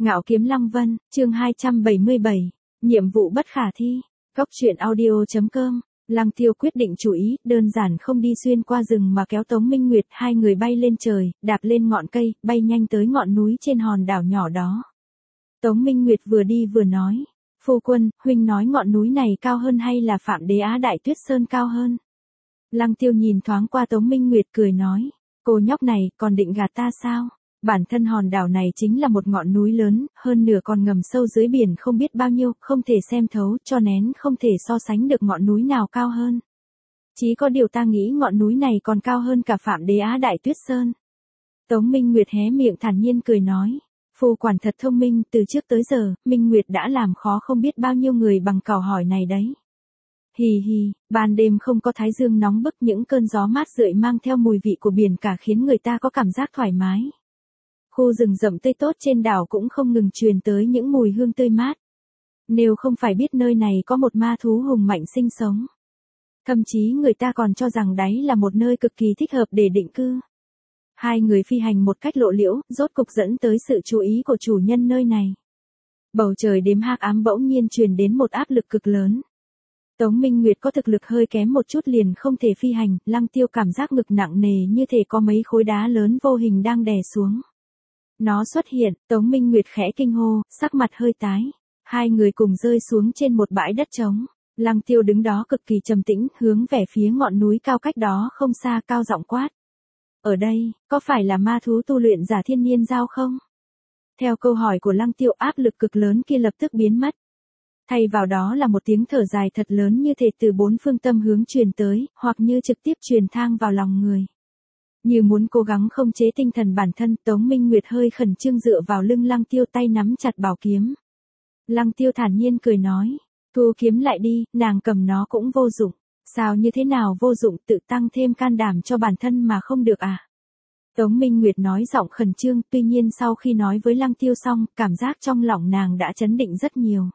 Ngạo Kiếm Lăng Vân, chương 277, nhiệm vụ bất khả thi. Cốc truyện audio.com. Lăng Tiêu quyết định chủ ý, đơn giản không đi xuyên qua rừng mà kéo Tống Minh Nguyệt, hai người bay lên trời, đạp lên ngọn cây, bay nhanh tới ngọn núi trên hòn đảo nhỏ đó. Tống Minh Nguyệt vừa đi vừa nói, phu quân, huynh nói ngọn núi này cao hơn hay là Phạm Đế Á Đại Tuyết Sơn cao hơn? Lăng Tiêu nhìn thoáng qua Tống Minh Nguyệt cười nói, cô nhóc này còn định gạt ta sao? Bản thân hòn đảo này chính là một ngọn núi lớn, hơn nửa còn ngầm sâu dưới biển không biết bao nhiêu, không thể xem thấu, cho nén không thể so sánh được ngọn núi nào cao hơn. Chỉ có điều ta nghĩ ngọn núi này còn cao hơn cả Phạm Đế Á Đại Tuyết Sơn. Tống Minh Nguyệt hé miệng thản nhiên cười nói, phu quản thật thông minh, từ trước tới giờ, Minh Nguyệt đã làm khó không biết bao nhiêu người bằng câu hỏi này đấy. Hì hì, ban đêm không có thái dương nóng bức, những cơn gió mát rượi mang theo mùi vị của biển cả khiến người ta có cảm giác thoải mái. Khu rừng rậm tươi tốt trên đảo cũng không ngừng truyền tới những mùi hương tươi mát. Nếu không phải biết nơi này có một ma thú hùng mạnh sinh sống. Thậm chí người ta còn cho rằng đấy là một nơi cực kỳ thích hợp để định cư. Hai người phi hành một cách lộ liễu, rốt cục dẫn tới sự chú ý của chủ nhân nơi này. Bầu trời đêm hắc ám bỗng nhiên truyền đến một áp lực cực lớn. Tống Minh Nguyệt có thực lực hơi kém một chút liền không thể phi hành, Lăng Tiêu cảm giác ngực nặng nề như thể có mấy khối đá lớn vô hình đang đè xuống. Nó xuất hiện, Tống Minh Nguyệt khẽ kinh hô, sắc mặt hơi tái. Hai người cùng rơi xuống trên một bãi đất trống. Lăng Tiêu đứng đó cực kỳ trầm tĩnh, hướng về phía ngọn núi cao cách đó không xa, cao giọng quát. Ở đây, có phải là ma thú tu luyện giả thiên niên giao không? Theo câu hỏi của Lăng Tiêu, áp lực cực lớn kia lập tức biến mất. Thay vào đó là một tiếng thở dài thật lớn như thể từ bốn phương tâm hướng truyền tới, hoặc như trực tiếp truyền thang vào lòng người. Như muốn cố gắng không chế tinh thần bản thân, Tống Minh Nguyệt hơi khẩn trương dựa vào lưng Lăng Tiêu, tay nắm chặt bảo kiếm. Lăng Tiêu thản nhiên cười nói, thu kiếm lại đi, nàng cầm nó cũng vô dụng. Sao như thế nào vô dụng, tự tăng thêm can đảm cho bản thân mà không được à? Tống Minh Nguyệt nói giọng khẩn trương, tuy nhiên sau khi nói với Lăng Tiêu xong, cảm giác trong lòng nàng đã chấn định rất nhiều.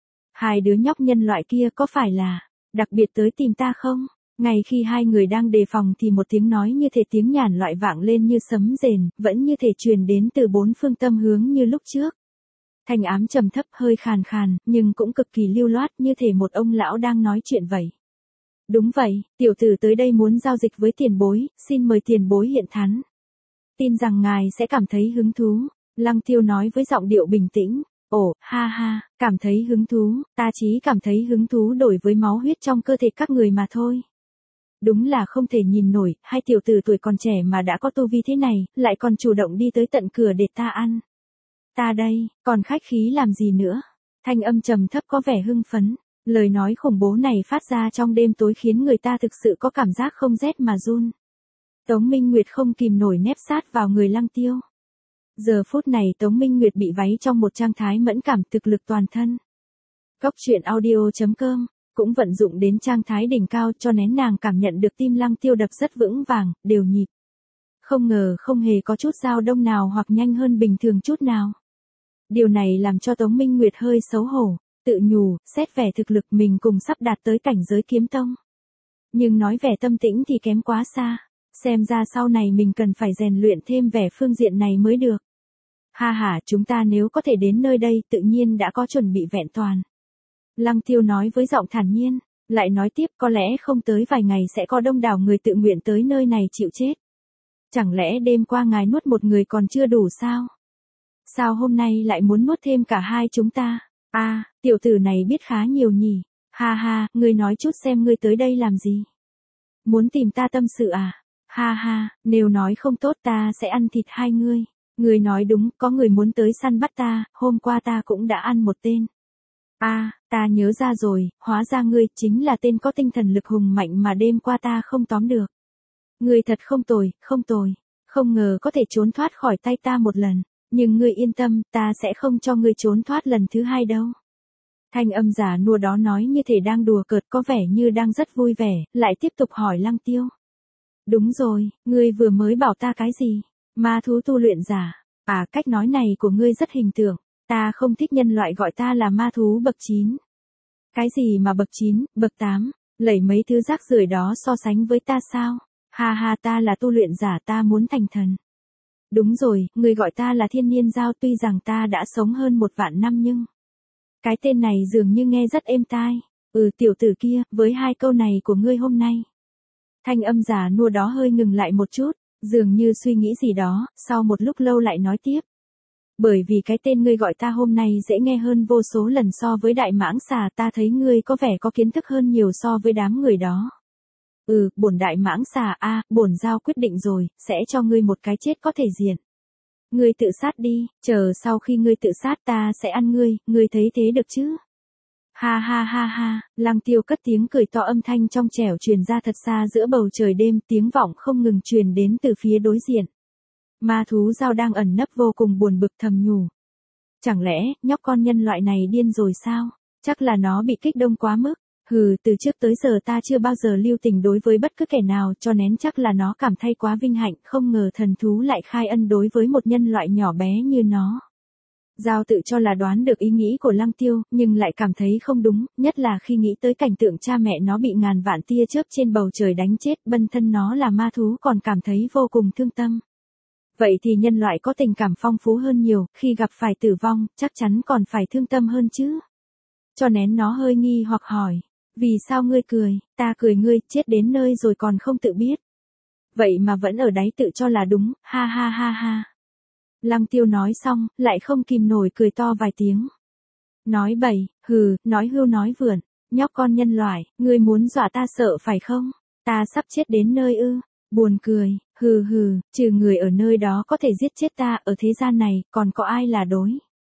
Hai đứa nhóc nhân loại kia có phải là đặc biệt tới tìm ta không? Ngay khi hai người đang đề phòng thì một tiếng nói như thể tiếng nhàn loại vang lên như sấm rền, vẫn như thể truyền đến từ bốn phương tâm hướng như lúc trước. Thanh ám trầm thấp hơi khàn khàn, nhưng cũng cực kỳ lưu loát như thể một ông lão đang nói chuyện vậy. Đúng vậy, tiểu tử tới đây muốn giao dịch với tiền bối, xin mời tiền bối hiện thắn. Tin rằng ngài sẽ cảm thấy hứng thú, Lăng Tiêu nói với giọng điệu bình tĩnh. Ồ, ha ha, cảm thấy hứng thú, ta chỉ cảm thấy hứng thú đổi với máu huyết trong cơ thể các người mà thôi. Đúng là không thể nhìn nổi, hai tiểu tử tuổi còn trẻ mà đã có tu vi thế này, lại còn chủ động đi tới tận cửa để ta ăn. Ta đây, còn khách khí làm gì nữa? Thanh âm trầm thấp có vẻ hưng phấn, lời nói khủng bố này phát ra trong đêm tối khiến người ta thực sự có cảm giác không rét mà run. Tống Minh Nguyệt không kìm nổi nép sát vào người Lăng Tiêu. Giờ phút này Tống Minh Nguyệt bị váy trong một trạng thái mẫn cảm, thực lực toàn thân. Cốc truyện audio.com cũng vận dụng đến trạng thái đỉnh cao, cho nên nàng cảm nhận được tim Lăng Tiêu đập rất vững vàng, đều nhịp. Không ngờ không hề có chút dao động nào hoặc nhanh hơn bình thường chút nào. Điều này làm cho Tống Minh Nguyệt hơi xấu hổ, tự nhủ, xét vẻ thực lực mình cùng sắp đạt tới cảnh giới kiếm tông. Nhưng nói vẻ tâm tĩnh thì kém quá xa, xem ra sau này mình cần phải rèn luyện thêm vẻ phương diện này mới được. Ha ha, chúng ta nếu có thể đến nơi đây tự nhiên đã có chuẩn bị vẹn toàn. Lăng Tiêu nói với giọng thản nhiên, lại nói tiếp, có lẽ không tới vài ngày sẽ có đông đảo người tự nguyện tới nơi này chịu chết. Chẳng lẽ đêm qua ngài nuốt một người còn chưa đủ sao? Sao hôm nay lại muốn nuốt thêm cả hai chúng ta? À, tiểu tử này biết khá nhiều nhỉ. Ha ha, ngươi nói chút xem ngươi tới đây làm gì? Muốn tìm ta tâm sự à? Ha ha, nếu nói không tốt ta sẽ ăn thịt hai ngươi. Ngươi nói đúng, có người muốn tới săn bắt ta, hôm qua ta cũng đã ăn một tên. À, ta nhớ ra rồi, hóa ra ngươi chính là tên có tinh thần lực hùng mạnh mà đêm qua ta không tóm được. Ngươi thật không tồi, không tồi. Không ngờ có thể trốn thoát khỏi tay ta một lần. Nhưng ngươi yên tâm, ta sẽ không cho ngươi trốn thoát lần thứ hai đâu. Thanh âm giả nua đó nói như thể đang đùa cợt, có vẻ như đang rất vui vẻ, lại tiếp tục hỏi Lăng Tiêu. Đúng rồi, ngươi vừa mới bảo ta cái gì? Ma thú tu luyện giả. À, cách nói này của ngươi rất hình tượng. Ta không thích nhân loại gọi ta là ma thú bậc 9. Cái gì mà bậc 9, bậc 8, lẩy mấy thứ rác rưởi đó so sánh với ta sao? Ha ha, ta là tu luyện giả, ta muốn thành thần. Đúng rồi, người gọi ta là Thiên Niên Giao, tuy rằng ta đã sống hơn 1 vạn năm nhưng cái tên này dường như nghe rất êm tai. Tiểu tử kia, với 2 câu này của ngươi hôm nay. Thanh âm già nua đó hơi ngừng lại một chút, dường như suy nghĩ gì đó, sau một lúc lâu lại nói tiếp. Bởi vì cái tên ngươi gọi ta hôm nay dễ nghe hơn vô số lần so với đại mãng xà, ta thấy ngươi có vẻ có kiến thức hơn nhiều so với đám người đó. Bổn đại mãng xà bổn giao quyết định rồi, sẽ cho ngươi một cái chết có thể diện. Ngươi tự sát đi, chờ sau khi ngươi tự sát ta sẽ ăn ngươi thấy thế được chứ? Ha ha ha ha, Lăng Tiêu cất tiếng cười to, âm thanh trong trẻo truyền ra thật xa giữa bầu trời đêm, tiếng vọng không ngừng truyền đến từ phía đối diện. Ma thú giao đang ẩn nấp vô cùng buồn bực thầm nhủ. Chẳng lẽ, nhóc con nhân loại này điên rồi sao? Chắc là nó bị kích động quá mức. Từ trước tới giờ ta chưa bao giờ lưu tình đối với bất cứ kẻ nào, cho nên chắc là nó cảm thấy quá vinh hạnh, không ngờ thần thú lại khai ân đối với một nhân loại nhỏ bé như nó. Giao tự cho là đoán được ý nghĩ của Lăng Tiêu, nhưng lại cảm thấy không đúng, nhất là khi nghĩ tới cảnh tượng cha mẹ nó bị ngàn vạn tia chớp trên bầu trời đánh chết, bản thân nó là ma thú còn cảm thấy vô cùng thương tâm. Vậy thì nhân loại có tình cảm phong phú hơn nhiều, khi gặp phải tử vong, chắc chắn còn phải thương tâm hơn chứ. Cho nên nó hơi nghi hoặc hỏi, vì sao ngươi cười, ta cười ngươi, chết đến nơi rồi còn không tự biết. Vậy mà vẫn ở đấy tự cho là đúng, ha ha ha ha. Lăng Tiêu nói xong, lại không kìm nổi cười to vài tiếng. Nói bậy, nói hưu nói vượn, nhóc con nhân loại, ngươi muốn dọa ta sợ phải không? Ta sắp chết đến nơi ư? Buồn cười, trừ người ở nơi đó có thể giết chết ta, ở thế gian này, còn có ai là đối?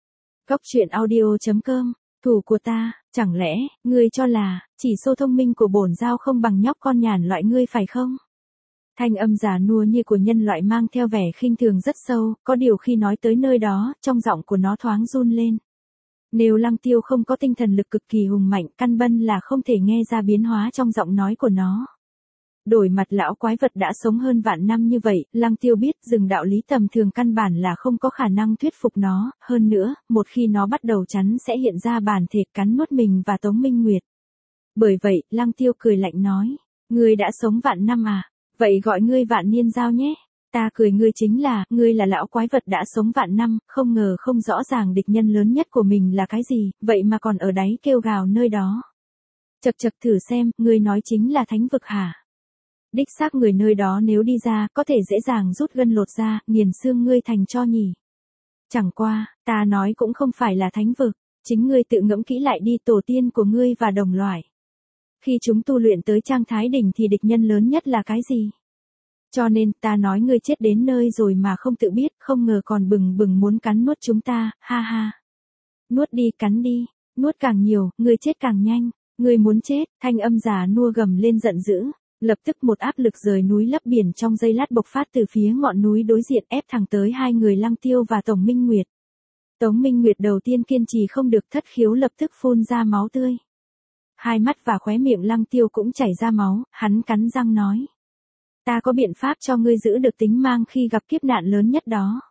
Cốc truyện audio.com, thủ của ta, chẳng lẽ, ngươi cho là, chỉ số thông minh của bổn giao không bằng nhóc con nhàn loại ngươi phải không? Thanh âm già nua như của nhân loại mang theo vẻ khinh thường rất sâu, có điều khi nói tới nơi đó, trong giọng của nó thoáng run lên. Nếu Lăng Tiêu không có tinh thần lực cực kỳ hùng mạnh, căn bản là không thể nghe ra biến hóa trong giọng nói của nó. Đổi mặt lão quái vật đã sống hơn vạn năm như vậy, Lăng Tiêu biết rằng đạo lý tầm thường căn bản là không có khả năng thuyết phục nó, hơn nữa, một khi nó bắt đầu chắn sẽ hiện ra bản thể cắn nuốt mình và Tống Minh Nguyệt. Bởi vậy, Lăng Tiêu cười lạnh nói, ngươi đã sống vạn năm à? Vậy gọi ngươi Vạn Niên Giao nhé. Ta cười ngươi chính là, ngươi là lão quái vật đã sống vạn năm, không ngờ không rõ ràng địch nhân lớn nhất của mình là cái gì, vậy mà còn ở đáy kêu gào nơi đó. Chậc thử xem, ngươi nói chính là thánh vực hả? Đích xác người nơi đó nếu đi ra, có thể dễ dàng rút gân lột ra, nghiền xương ngươi thành tro nhỉ. Chẳng qua, ta nói cũng không phải là thánh vực, chính ngươi tự ngẫm kỹ lại đi, tổ tiên của ngươi và đồng loại. Khi chúng tu luyện tới Trang Thái Đỉnh thì địch nhân lớn nhất là cái gì? Cho nên, ta nói ngươi chết đến nơi rồi mà không tự biết, không ngờ còn bừng bừng muốn cắn nuốt chúng ta, ha ha. Nuốt đi, cắn đi, nuốt càng nhiều, ngươi chết càng nhanh, ngươi muốn chết, thanh âm già nua gầm lên giận dữ. Lập tức một áp lực rời núi lấp biển trong giây lát bộc phát từ phía ngọn núi đối diện ép thẳng tới hai người Lăng Tiêu và Tống Minh Nguyệt. Tống Minh Nguyệt đầu tiên kiên trì không được, thất khiếu lập tức phun ra máu tươi. Hai mắt và khóe miệng Lăng Tiêu cũng chảy ra máu, hắn cắn răng nói. Ta có biện pháp cho ngươi giữ được tính mang khi gặp kiếp nạn lớn nhất đó.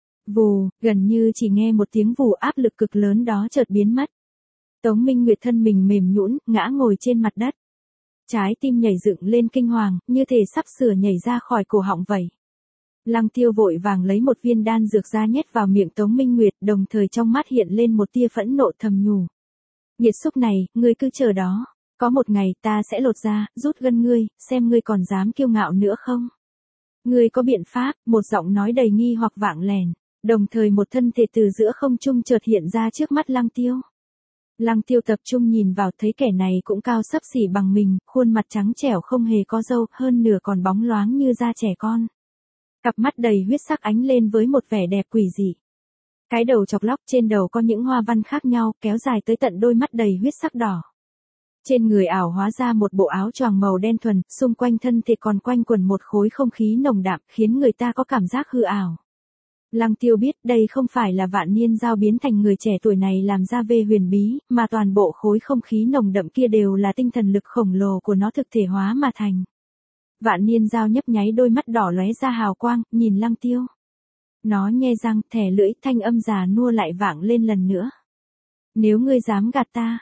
Vù, gần như chỉ nghe một tiếng vù, áp lực cực lớn đó chợt biến mất. Tống Minh Nguyệt thân mình mềm nhũn, ngã ngồi trên mặt đất. Trái tim nhảy dựng lên kinh hoàng, như thể sắp sửa nhảy ra khỏi cổ họng vậy. Lăng Tiêu vội vàng lấy một viên đan dược ra nhét vào miệng Tống Minh Nguyệt, đồng thời trong mắt hiện lên một tia phẫn nộ thầm nhủ. Nhiệt xúc này, ngươi cứ chờ đó. Có một ngày ta sẽ lột ra, rút gân ngươi, xem ngươi còn dám kiêu ngạo nữa không. Ngươi có biện pháp, một giọng nói đầy nghi hoặc vạng lèn, đồng thời một thân thể từ giữa không trung chợt hiện ra trước mắt Lăng Tiêu. Lăng Tiêu tập trung nhìn vào, thấy kẻ này cũng cao xấp xỉ bằng mình, khuôn mặt trắng trẻo không hề có râu, hơn nửa còn bóng loáng như da trẻ con. Cặp mắt đầy huyết sắc ánh lên với một vẻ đẹp quỷ dị. Cái đầu chọc lóc trên đầu có những hoa văn khác nhau, kéo dài tới tận đôi mắt đầy huyết sắc đỏ. Trên người ảo hóa ra một bộ áo choàng màu đen thuần, xung quanh thân thể còn quanh quẩn một khối không khí nồng đậm, khiến người ta có cảm giác hư ảo. Lăng Tiêu biết đây không phải là Vạn Niên Giao biến thành người trẻ tuổi này làm ra về huyền bí, mà toàn bộ khối không khí nồng đậm kia đều là tinh thần lực khổng lồ của nó thực thể hóa mà thành. Vạn Niên Giao nhấp nháy đôi mắt đỏ lóe ra hào quang, nhìn Lăng Tiêu. Nó nhe răng, thè lưỡi, thanh âm già nua lại vang lên lần nữa. Nếu ngươi dám gạt ta,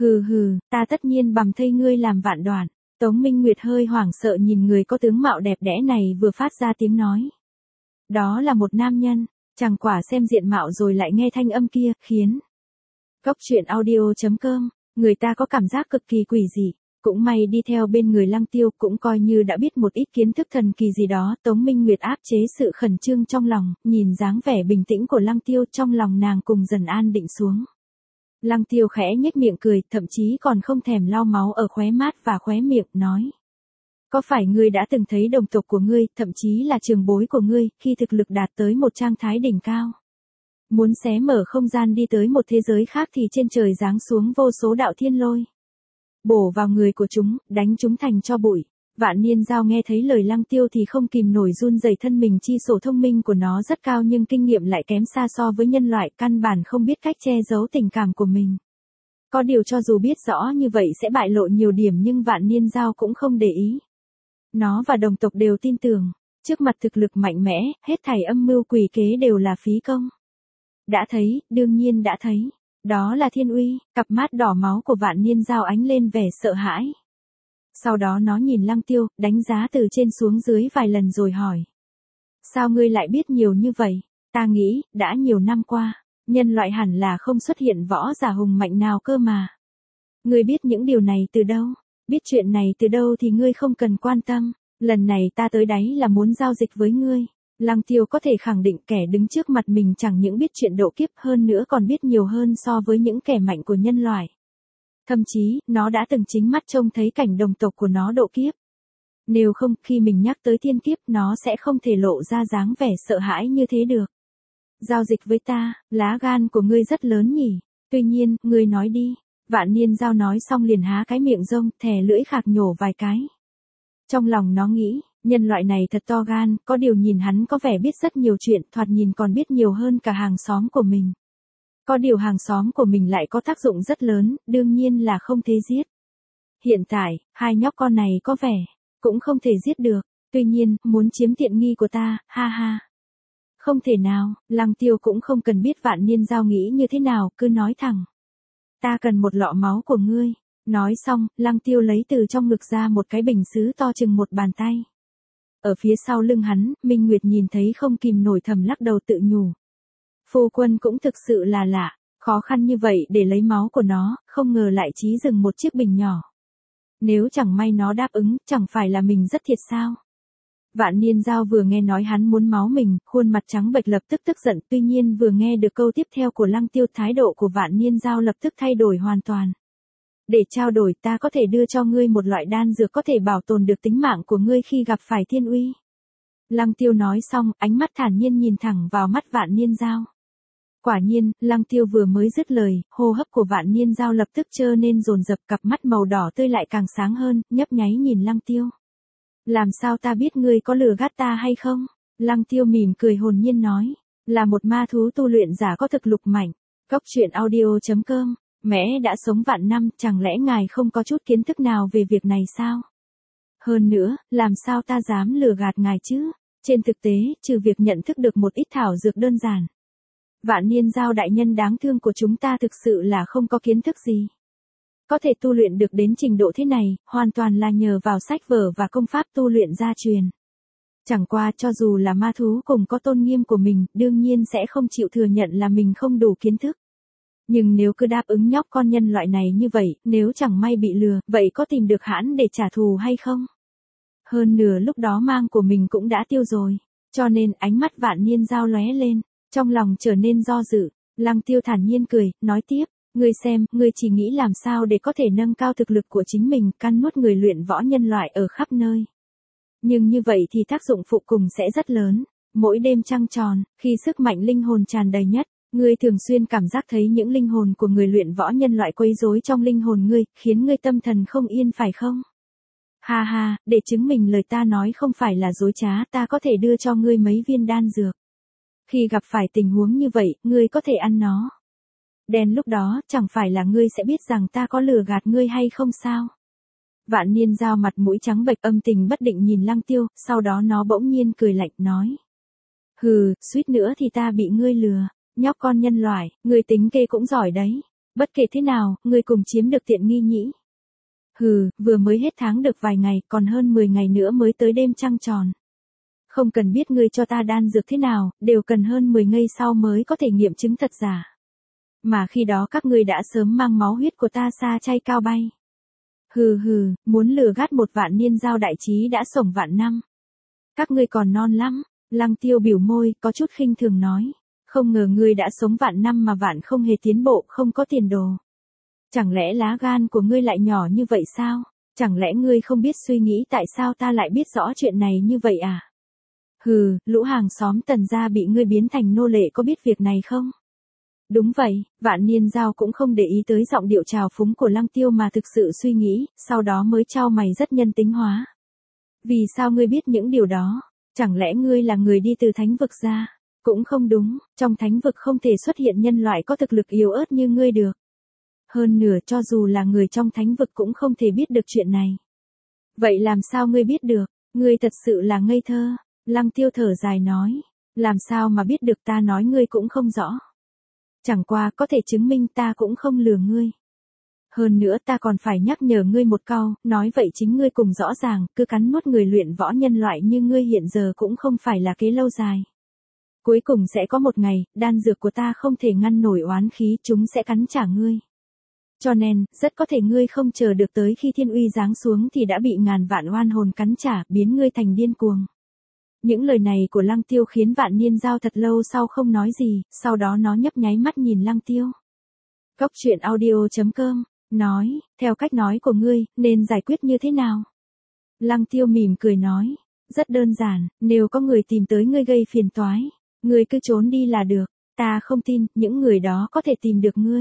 ta tất nhiên bằm thây ngươi làm vạn đoạn. Tống Minh Nguyệt hơi hoảng sợ nhìn người có tướng mạo đẹp đẽ này vừa phát ra tiếng nói. Đó là một nam nhân, chẳng quả xem diện mạo rồi lại nghe thanh âm kia, khiến Cốc truyện audio.com, người ta có cảm giác cực kỳ quỷ dị. Cũng may đi theo bên người Lăng Tiêu cũng coi như đã biết một ít kiến thức thần kỳ gì đó. Tống Minh Nguyệt áp chế sự khẩn trương trong lòng, nhìn dáng vẻ bình tĩnh của Lăng Tiêu trong lòng nàng cùng dần an định xuống. Lăng Tiêu khẽ nhếch miệng cười, thậm chí còn không thèm lau máu ở khóe mắt và khóe miệng, nói. Có phải ngươi đã từng thấy đồng tộc của ngươi, thậm chí là trường bối của ngươi, khi thực lực đạt tới một trạng thái đỉnh cao? Muốn xé mở không gian đi tới một thế giới khác thì trên trời giáng xuống vô số đạo thiên lôi. Bổ vào người của chúng, đánh chúng thành tro bụi. Vạn Niên Giao nghe thấy lời Lăng Tiêu thì không kìm nổi run rẩy thân mình, chi sổ thông minh của nó rất cao nhưng kinh nghiệm lại kém xa so với nhân loại, căn bản không biết cách che giấu tình cảm của mình. Có điều cho dù biết rõ như vậy sẽ bại lộ nhiều điểm nhưng Vạn Niên Giao cũng không để ý. Nó và đồng tộc đều tin tưởng, trước mặt thực lực mạnh mẽ, hết thảy âm mưu quỷ kế đều là phí công. Đã thấy, đương nhiên đã thấy. Đó là thiên uy, cặp mắt đỏ máu của Vạn Niên Giao ánh lên vẻ sợ hãi. Sau đó nó nhìn Lăng Tiêu, đánh giá từ trên xuống dưới vài lần rồi hỏi. Sao ngươi lại biết nhiều như vậy? Ta nghĩ, đã nhiều năm qua, nhân loại hẳn là không xuất hiện võ giả hùng mạnh nào cơ mà. Ngươi biết những điều này từ đâu? Biết chuyện này từ đâu thì ngươi không cần quan tâm. Lần này ta tới đấy là muốn giao dịch với ngươi. Lăng Tiêu có thể khẳng định kẻ đứng trước mặt mình chẳng những biết chuyện độ kiếp hơn nữa còn biết nhiều hơn so với những kẻ mạnh của nhân loại. Thậm chí, nó đã từng chính mắt trông thấy cảnh đồng tộc của nó độ kiếp. Nếu không, khi mình nhắc tới thiên kiếp nó sẽ không thể lộ ra dáng vẻ sợ hãi như thế được. Giao dịch với ta, lá gan của ngươi rất lớn nhỉ. Tuy nhiên, ngươi nói đi. Vạn Niên Giao nói xong liền há cái miệng rông, thè lưỡi khạc nhổ vài cái. Trong lòng nó nghĩ, nhân loại này thật to gan, có điều nhìn hắn có vẻ biết rất nhiều chuyện, thoạt nhìn còn biết nhiều hơn cả hàng xóm của mình. Có điều hàng xóm của mình lại có tác dụng rất lớn, đương nhiên là không thể giết. Hiện tại, hai nhóc con này có vẻ, cũng không thể giết được, tuy nhiên, muốn chiếm tiện nghi của ta, ha ha. Không thể nào, Lăng Tiêu cũng không cần biết Vạn Niên Giao nghĩ như thế nào, cứ nói thẳng. Ta cần một lọ máu của ngươi. Nói xong, Lăng Tiêu lấy từ trong ngực ra một cái bình sứ to chừng một bàn tay. Ở phía sau lưng hắn, Minh Nguyệt nhìn thấy không kìm nổi thầm lắc đầu tự nhủ. Phu quân cũng thực sự là lạ, khó khăn như vậy để lấy máu của nó, không ngờ lại chí dừng một chiếc bình nhỏ. Nếu chẳng may nó đáp ứng, chẳng phải là mình rất thiệt sao? Vạn Niên Giao vừa nghe nói hắn muốn máu mình, khuôn mặt trắng bệch lập tức tức giận, tuy nhiên vừa nghe được câu tiếp theo của Lăng Tiêu, thái độ của Vạn Niên Giao lập tức thay đổi hoàn toàn. Để trao đổi ta có thể đưa cho ngươi một loại đan dược có thể bảo tồn được tính mạng của ngươi khi gặp phải thiên uy. Lăng Tiêu nói xong, ánh mắt thản nhiên nhìn thẳng vào mắt Vạn Niên Giao. Quả nhiên, Lăng Tiêu vừa mới dứt lời, hô hấp của Vạn Niên Giao lập tức trơ nên dồn dập, cặp mắt màu đỏ tươi lại càng sáng hơn, nhấp nháy nhìn Lăng Tiêu. Làm sao ta biết ngươi có lừa gạt ta hay không? Lăng Tiêu mỉm cười hồn nhiên nói. Là một ma thú tu luyện giả có thực lực mạnh. Cốc truyện audio.com. Mẹ đã sống vạn năm, chẳng lẽ ngài không có chút kiến thức nào về việc này sao? Hơn nữa, làm sao ta dám lừa gạt ngài chứ? Trên thực tế, trừ việc nhận thức được một ít thảo dược đơn giản. Vạn Niên Giao đại nhân đáng thương của chúng ta thực sự là không có kiến thức gì. Có thể tu luyện được đến trình độ thế này, hoàn toàn là nhờ vào sách vở và công pháp tu luyện gia truyền. Chẳng qua cho dù là ma thú cùng có tôn nghiêm của mình, đương nhiên sẽ không chịu thừa nhận là mình không đủ kiến thức. Nhưng nếu cứ đáp ứng nhóc con nhân loại này như vậy, nếu chẳng may bị lừa, vậy có tìm được hãn để trả thù hay không? Hơn nửa lúc đó mang của mình cũng đã tiêu rồi, cho nên ánh mắt Vạn Niên Giao lóe lên, trong lòng trở nên do dự. Lăng Tiêu thản nhiên cười, nói tiếp, ngươi xem, ngươi chỉ nghĩ làm sao để có thể nâng cao thực lực của chính mình, căn nuốt người luyện võ nhân loại ở khắp nơi. Nhưng như vậy thì tác dụng phụ cùng sẽ rất lớn. Mỗi đêm trăng tròn, khi sức mạnh linh hồn tràn đầy nhất, ngươi thường xuyên cảm giác thấy những linh hồn của người luyện võ nhân loại quấy rối trong linh hồn ngươi, khiến ngươi tâm thần không yên phải không? Ha ha, để chứng minh lời ta nói không phải là dối trá, ta có thể đưa cho ngươi mấy viên đan dược. Khi gặp phải tình huống như vậy, ngươi có thể ăn nó. Đến lúc đó, chẳng phải là ngươi sẽ biết rằng ta có lừa gạt ngươi hay không sao? Vạn Niên Giao mặt mũi trắng bệch âm tình bất định nhìn Lăng Tiêu, sau đó nó bỗng nhiên cười lạnh nói. Hừ, suýt nữa thì ta bị ngươi lừa, nhóc con nhân loại, ngươi tính kê cũng giỏi đấy. Bất kể thế nào, ngươi cùng chiếm được tiện nghi nhỉ. Hừ, vừa mới hết tháng được vài ngày, còn hơn 10 ngày nữa mới tới đêm trăng tròn. Không cần biết ngươi cho ta đan dược thế nào, đều cần hơn 10 ngày sau mới có thể nghiệm chứng thật giả. Mà khi đó các ngươi đã sớm mang máu huyết của ta xa chay cao bay. Hừ hừ, muốn lừa gạt một vạn niên giao đại trí đã sống vạn năm. Các ngươi còn non lắm, Lăng Tiêu biểu môi, có chút khinh thường nói. Không ngờ ngươi đã sống vạn năm mà vạn không hề tiến bộ, không có tiền đồ. Chẳng lẽ lá gan của ngươi lại nhỏ như vậy sao? Chẳng lẽ ngươi không biết suy nghĩ tại sao ta lại biết rõ chuyện này như vậy à? Hừ, lũ hàng xóm Tần gia bị ngươi biến thành nô lệ có biết việc này không? Đúng vậy, Vạn Niên Giao cũng không để ý tới giọng điệu trào phúng của Lăng Tiêu mà thực sự suy nghĩ, sau đó mới chau mày rất nhân tính hóa. Vì sao ngươi biết những điều đó? Chẳng lẽ ngươi là người đi từ thánh vực ra? Cũng không đúng, trong thánh vực không thể xuất hiện nhân loại có thực lực yếu ớt như ngươi được. Hơn nữa cho dù là người trong thánh vực cũng không thể biết được chuyện này. Vậy làm sao ngươi biết được? Ngươi thật sự là ngây thơ. Lăng Tiêu thở dài nói. Làm sao mà biết được, ta nói ngươi cũng không rõ. Chẳng qua có thể chứng minh ta cũng không lừa ngươi. Hơn nữa ta còn phải nhắc nhở ngươi một câu, nói vậy chính ngươi cùng rõ ràng, cứ cắn nuốt người luyện võ nhân loại như ngươi hiện giờ cũng không phải là kế lâu dài. Cuối cùng sẽ có một ngày, đan dược của ta không thể ngăn nổi oán khí, chúng sẽ cắn trả ngươi. Cho nên, rất có thể ngươi không chờ được tới khi thiên uy giáng xuống thì đã bị ngàn vạn oan hồn cắn trả, biến ngươi thành điên cuồng. Những lời này của Lăng Tiêu khiến Vạn Niên Giao thật lâu sau không nói gì, sau đó nó nhấp nháy mắt nhìn Lăng Tiêu. Cốc truyện audio.com, nói, theo cách nói của ngươi, nên giải quyết như thế nào? Lăng Tiêu mỉm cười nói, rất đơn giản, nếu có người tìm tới ngươi gây phiền toái, ngươi cứ trốn đi là được, ta không tin, những người đó có thể tìm được ngươi.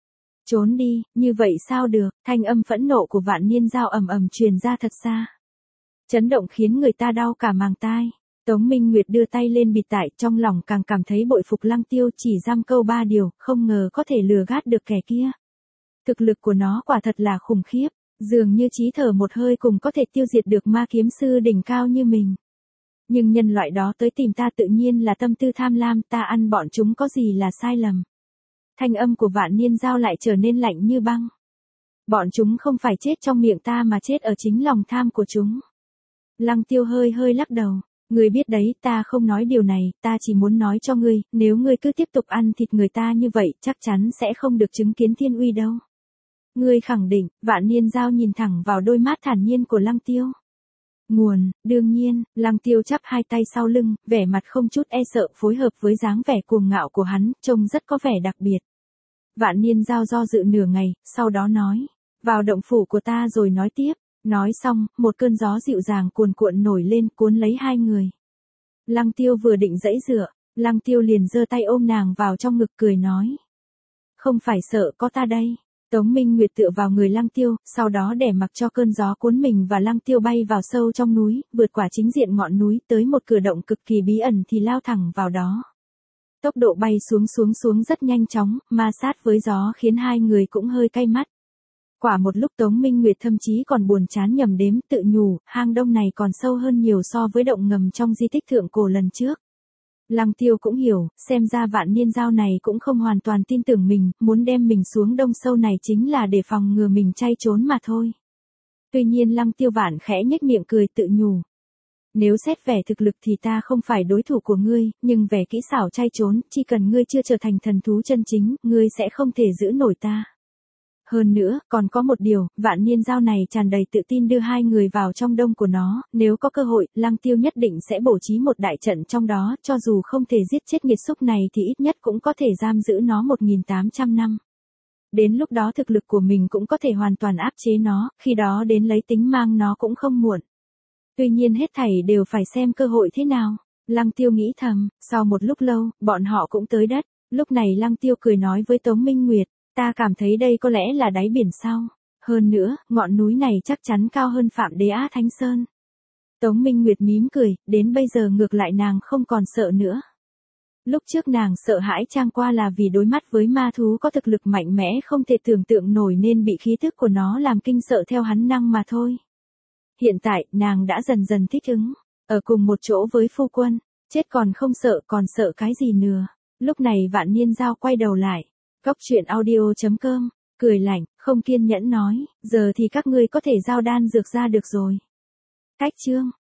Trốn đi, như vậy sao được, thanh âm phẫn nộ của Vạn Niên Giao ầm ầm truyền ra thật xa. Chấn động khiến người ta đau cả màng tai. Tống Minh Nguyệt đưa tay lên bịt tai, trong lòng càng cảm thấy bội phục Lăng Tiêu, chỉ giam câu 3 điều, không ngờ có thể lừa gạt được kẻ kia. Thực lực của nó quả thật là khủng khiếp, dường như chí thở một hơi cùng có thể tiêu diệt được ma kiếm sư đỉnh cao như mình. Nhưng nhân loại đó tới tìm ta tự nhiên là tâm tư tham lam, ta ăn bọn chúng có gì là sai lầm. Thanh âm của Vạn Niên Giao lại trở nên lạnh như băng. Bọn chúng không phải chết trong miệng ta mà chết ở chính lòng tham của chúng. Lăng Tiêu hơi hơi lắc đầu. Ngươi biết đấy, ta không nói điều này, ta chỉ muốn nói cho ngươi, nếu ngươi cứ tiếp tục ăn thịt người ta như vậy, chắc chắn sẽ không được chứng kiến thiên uy đâu. Ngươi khẳng định, Vạn Niên Giao nhìn thẳng vào đôi mắt thản nhiên của Lăng Tiêu. Nguồn, đương nhiên, Lăng Tiêu chắp hai tay sau lưng, vẻ mặt không chút e sợ phối hợp với dáng vẻ cuồng ngạo của hắn, trông rất có vẻ đặc biệt. Vạn Niên Giao do dự nửa ngày, sau đó nói, vào động phủ của ta rồi nói tiếp. Nói xong, một cơn gió dịu dàng cuồn cuộn nổi lên cuốn lấy hai người. Lăng Tiêu vừa định giãy giụa, Lăng Tiêu liền giơ tay ôm nàng vào trong ngực cười nói. Không phải sợ, có ta đây. Tống Minh Nguyệt tựa vào người Lăng Tiêu, sau đó để mặc cho cơn gió cuốn mình và Lăng Tiêu bay vào sâu trong núi, vượt qua chính diện ngọn núi tới một cửa động cực kỳ bí ẩn thì lao thẳng vào đó. Tốc độ bay xuống rất nhanh chóng, ma sát với gió khiến hai người cũng hơi cay mắt. Quả một lúc Tống Minh Nguyệt thậm chí còn buồn chán nhầm đếm, tự nhủ, hang động này còn sâu hơn nhiều so với động ngầm trong di tích thượng cổ lần trước. Lăng Tiêu cũng hiểu, xem ra Vạn Niên Giao này cũng không hoàn toàn tin tưởng mình, muốn đem mình xuống đông sâu này chính là để phòng ngừa mình chay trốn mà thôi. Tuy nhiên Lăng Tiêu Vạn khẽ nhếch miệng cười tự nhủ. Nếu xét vẻ thực lực thì ta không phải đối thủ của ngươi, nhưng về kỹ xảo chay trốn, chỉ cần ngươi chưa trở thành thần thú chân chính, ngươi sẽ không thể giữ nổi ta. Hơn nữa, còn có một điều, Vạn Niên Giao này tràn đầy tự tin đưa hai người vào trong đông của nó, nếu có cơ hội, Lăng Tiêu nhất định sẽ bố trí một đại trận trong đó, cho dù không thể giết chết nghiệt xúc này thì ít nhất cũng có thể giam giữ nó 1800 năm. Đến lúc đó thực lực của mình cũng có thể hoàn toàn áp chế nó, khi đó đến lấy tính mang nó cũng không muộn. Tuy nhiên hết thảy đều phải xem cơ hội thế nào. Lăng Tiêu nghĩ thầm, sau một lúc lâu, bọn họ cũng tới đất, lúc này Lăng Tiêu cười nói với Tống Minh Nguyệt. Ta cảm thấy đây có lẽ là đáy biển sao. Hơn nữa, ngọn núi này chắc chắn cao hơn Phạm Đế Á Thánh Sơn. Tống Minh Nguyệt mím cười, đến bây giờ ngược lại nàng không còn sợ nữa. Lúc trước nàng sợ hãi chẳng qua là vì đối mắt với ma thú có thực lực mạnh mẽ không thể tưởng tượng nổi nên bị khí tức của nó làm kinh sợ theo hắn năng mà thôi. Hiện tại, nàng đã dần dần thích ứng, ở cùng một chỗ với phu quân, chết còn không sợ, còn sợ cái gì nữa. Lúc này Vạn Niên Giao quay đầu lại. Cốc truyện audio.com, cười lạnh, không kiên nhẫn nói, giờ thì các ngươi có thể giao đan dược ra được rồi. Cách chương